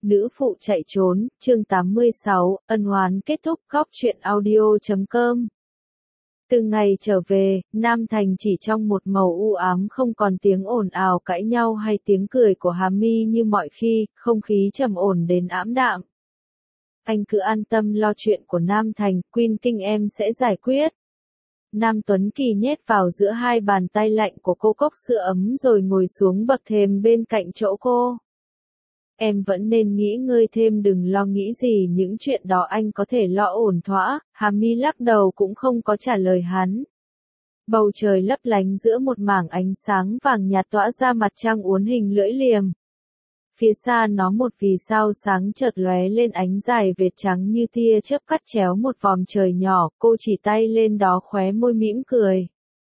Nữ phụ chạy trốn, chương 86, ân oán kết thúc. Góc truyện audio.com. Từ ngày trở về, Nam Thành chỉ trong một màu u ám, không còn tiếng ồn ào cãi nhau hay tiếng cười của Hà My như mọi khi, không khí trầm ổn đến ảm đạm. Anh cứ an tâm lo chuyện của Nam Thành, Queen King em sẽ giải quyết. Nam Tuấn Kỳ nhét vào giữa hai bàn tay lạnh của cô cốc sữa ấm rồi ngồi xuống bậc thềm bên cạnh chỗ cô. Em vẫn nên nghỉ ngơi thêm, đừng lo nghĩ gì, những chuyện đó anh có thể lo ổn thỏa. Hà My lắc đầu cũng không có trả lời hắn. Bầu trời lấp lánh giữa một mảng ánh sáng vàng nhạt tỏa ra mặt trăng uốn hình lưỡi liềm. Phía xa nó một vì sao sáng chợt lóe lên, ánh dài vệt trắng như tia chớp cắt chéo một vòm trời nhỏ, cô chỉ tay lên đó khóe môi mỉm cười.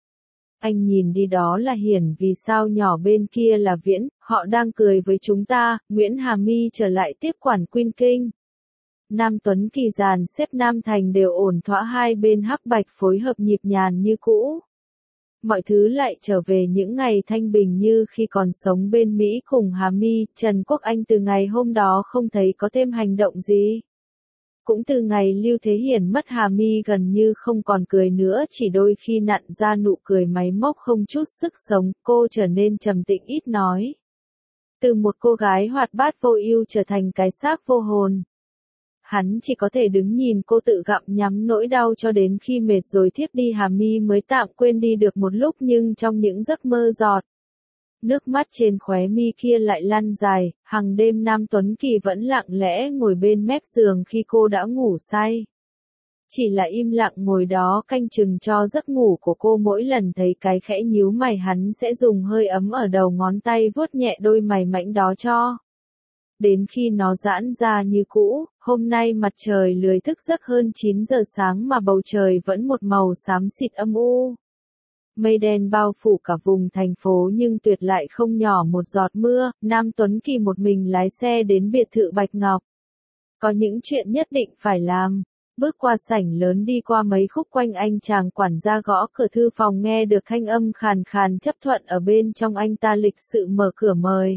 Anh nhìn đi, đó là Hiển, vì sao nhỏ bên kia là Viễn, họ đang cười với chúng ta. Nguyễn Hà My trở lại tiếp quản Queen King. Nam Tuấn Kỳ dàn xếp Nam Thành đều ổn thỏa, hai bên hắc bạch phối hợp nhịp nhàng như cũ. Mọi thứ lại trở về những ngày thanh bình như khi còn sống bên Mỹ cùng Hà My. Trần Quốc Anh từ ngày hôm đó không thấy có thêm hành động gì. Cũng từ ngày Lưu Thế Hiển mất, Hà My gần như không còn cười nữa, chỉ đôi khi nặn ra nụ cười máy móc không chút sức sống. Cô trở nên trầm tĩnh ít nói. Từ một cô gái hoạt bát vô ưu trở thành cái xác vô hồn. Hắn chỉ có thể đứng nhìn cô tự gặm nhắm nỗi đau cho đến khi mệt rồi thiếp đi. Hà My mới tạm quên đi được một lúc, nhưng trong những giấc mơ giọt nước mắt trên khóe mi kia lại lăn dài. Hằng đêm Nam Tuấn Kỳ vẫn lặng lẽ ngồi bên mép giường khi cô đã ngủ say. Chỉ là im lặng ngồi đó canh chừng cho giấc ngủ của cô. Mỗi lần thấy cái khẽ nhíu mày, hắn sẽ dùng hơi ấm ở đầu ngón tay vuốt nhẹ đôi mày mảnh đó cho đến khi nó giãn ra như cũ. Hôm nay mặt trời lười thức giấc hơn 9 giờ sáng mà bầu trời vẫn một màu xám xịt âm u. Mây đen bao phủ cả vùng thành phố nhưng tuyệt lại không nhỏ một giọt mưa. Nam Tuấn Kỳ một mình lái xe đến biệt thự Bạch Ngọc. Có những chuyện nhất định phải làm. Bước qua sảnh lớn, đi qua mấy khúc quanh, anh chàng quản gia gõ cửa thư phòng, nghe được thanh âm khàn khàn chấp thuận ở bên trong. Anh ta lịch sự mở cửa mời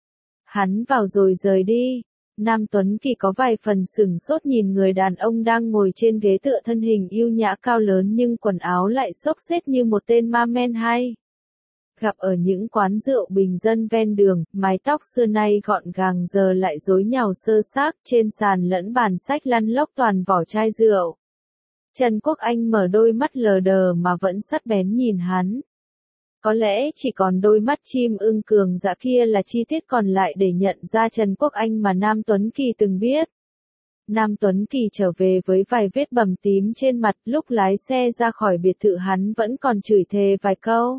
hắn vào rồi rời đi. Nam Tuấn Kỳ có vài phần sửng sốt nhìn người đàn ông đang ngồi trên ghế tựa, thân hình yêu nhã cao lớn nhưng quần áo lại xốc xếch như một tên ma men hay gặp ở những quán rượu bình dân ven đường. Mái tóc xưa nay gọn gàng giờ lại rối nhàu sơ xác, trên sàn lẫn bàn sách lăn lóc toàn vỏ chai rượu. Trần Quốc Anh mở đôi mắt lờ đờ mà vẫn sắc bén nhìn hắn. Có lẽ chỉ còn đôi mắt chim ưng cường dã kia là chi tiết còn lại để nhận ra Trần Quốc Anh mà Nam Tuấn Kỳ từng biết. Nam Tuấn Kỳ trở về với vài vết bầm tím trên mặt, lúc lái xe ra khỏi biệt thự hắn vẫn còn chửi thề vài câu.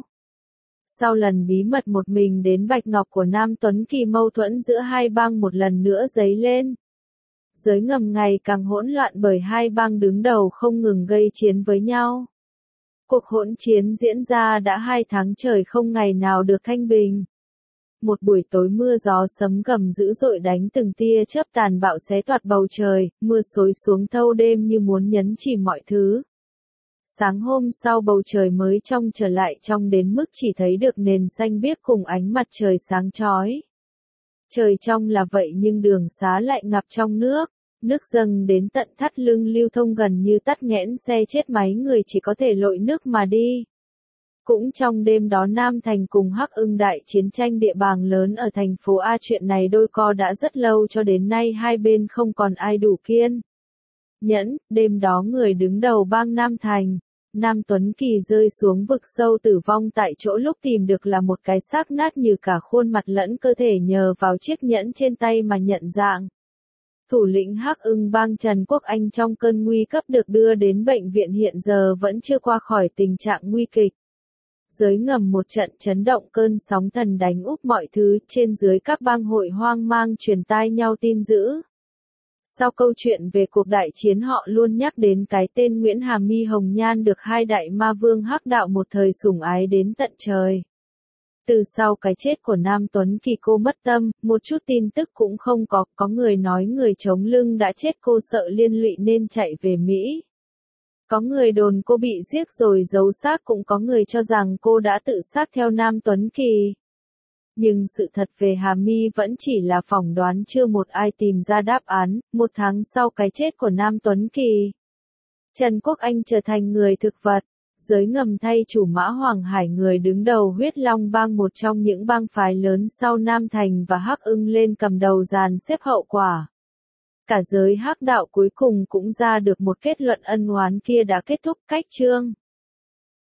Sau lần bí mật một mình đến Bạch Ngọc của Nam Tuấn Kỳ, mâu thuẫn giữa hai bang một lần nữa dấy lên. Giới ngầm ngày càng hỗn loạn bởi hai bang đứng đầu không ngừng gây chiến với nhau. Cuộc hỗn chiến diễn ra đã 2 tháng trời không ngày nào được thanh bình. Một buổi tối mưa gió sấm gầm dữ dội đánh từng tia chớp tàn bạo xé toạc bầu trời, mưa xối xuống thâu đêm như muốn nhấn chìm mọi thứ. Sáng hôm sau bầu trời mới trong trở lại, trong đến mức chỉ thấy được nền xanh biếc cùng ánh mặt trời sáng chói. Trời trong là vậy nhưng đường xá lại ngập trong nước. Nước dâng đến tận thắt lưng, lưu thông gần như tắc nghẽn, xe chết máy người chỉ có thể lội nước mà đi. Cũng trong đêm đó Nam Thành cùng Hắc Ưng đại chiến tranh địa bàn lớn ở thành phố A. Chuyện này đôi co đã rất lâu, cho đến nay hai bên không còn ai đủ kiên nhẫn. Đêm đó người đứng đầu bang Nam Thành, Nam Tuấn Kỳ, rơi xuống vực sâu tử vong tại chỗ, lúc tìm được là một cái xác nát như cả khuôn mặt lẫn cơ thể, nhờ vào chiếc nhẫn trên tay mà nhận dạng. Thủ lĩnh Hắc Ưng bang Trần Quốc Anh trong cơn nguy cấp được đưa đến bệnh viện, hiện giờ vẫn chưa qua khỏi tình trạng nguy kịch. Giới ngầm một trận chấn động, cơn sóng thần đánh úp mọi thứ, trên dưới các bang hội hoang mang truyền tai nhau tin dữ. Sau câu chuyện về cuộc đại chiến, họ luôn nhắc đến cái tên Nguyễn Hà My hồng nhan được hai đại ma vương Hắc đạo một thời sủng ái đến tận trời. Từ sau cái chết của Nam Tuấn Kỳ, cô mất tâm, một chút tin tức cũng không có người nói người chống lưng đã chết, cô sợ liên lụy nên chạy về Mỹ. Có người đồn cô bị giết rồi giấu xác, cũng có người cho rằng cô đã tự sát theo Nam Tuấn Kỳ. Nhưng sự thật về Hà My vẫn chỉ là phỏng đoán, chưa một ai tìm ra đáp án. Một tháng sau cái chết của Nam Tuấn Kỳ, Trần Quốc Anh trở thành người thực vật. Giới ngầm thay chủ Mã Hoàng Hải, người đứng đầu Huyết Long bang, một trong những bang phái lớn sau Nam Thành và Hắc Ưng lên cầm đầu dàn xếp hậu quả. Cả giới Hắc đạo cuối cùng cũng ra được một kết luận ân oán kia đã kết thúc. Cách chương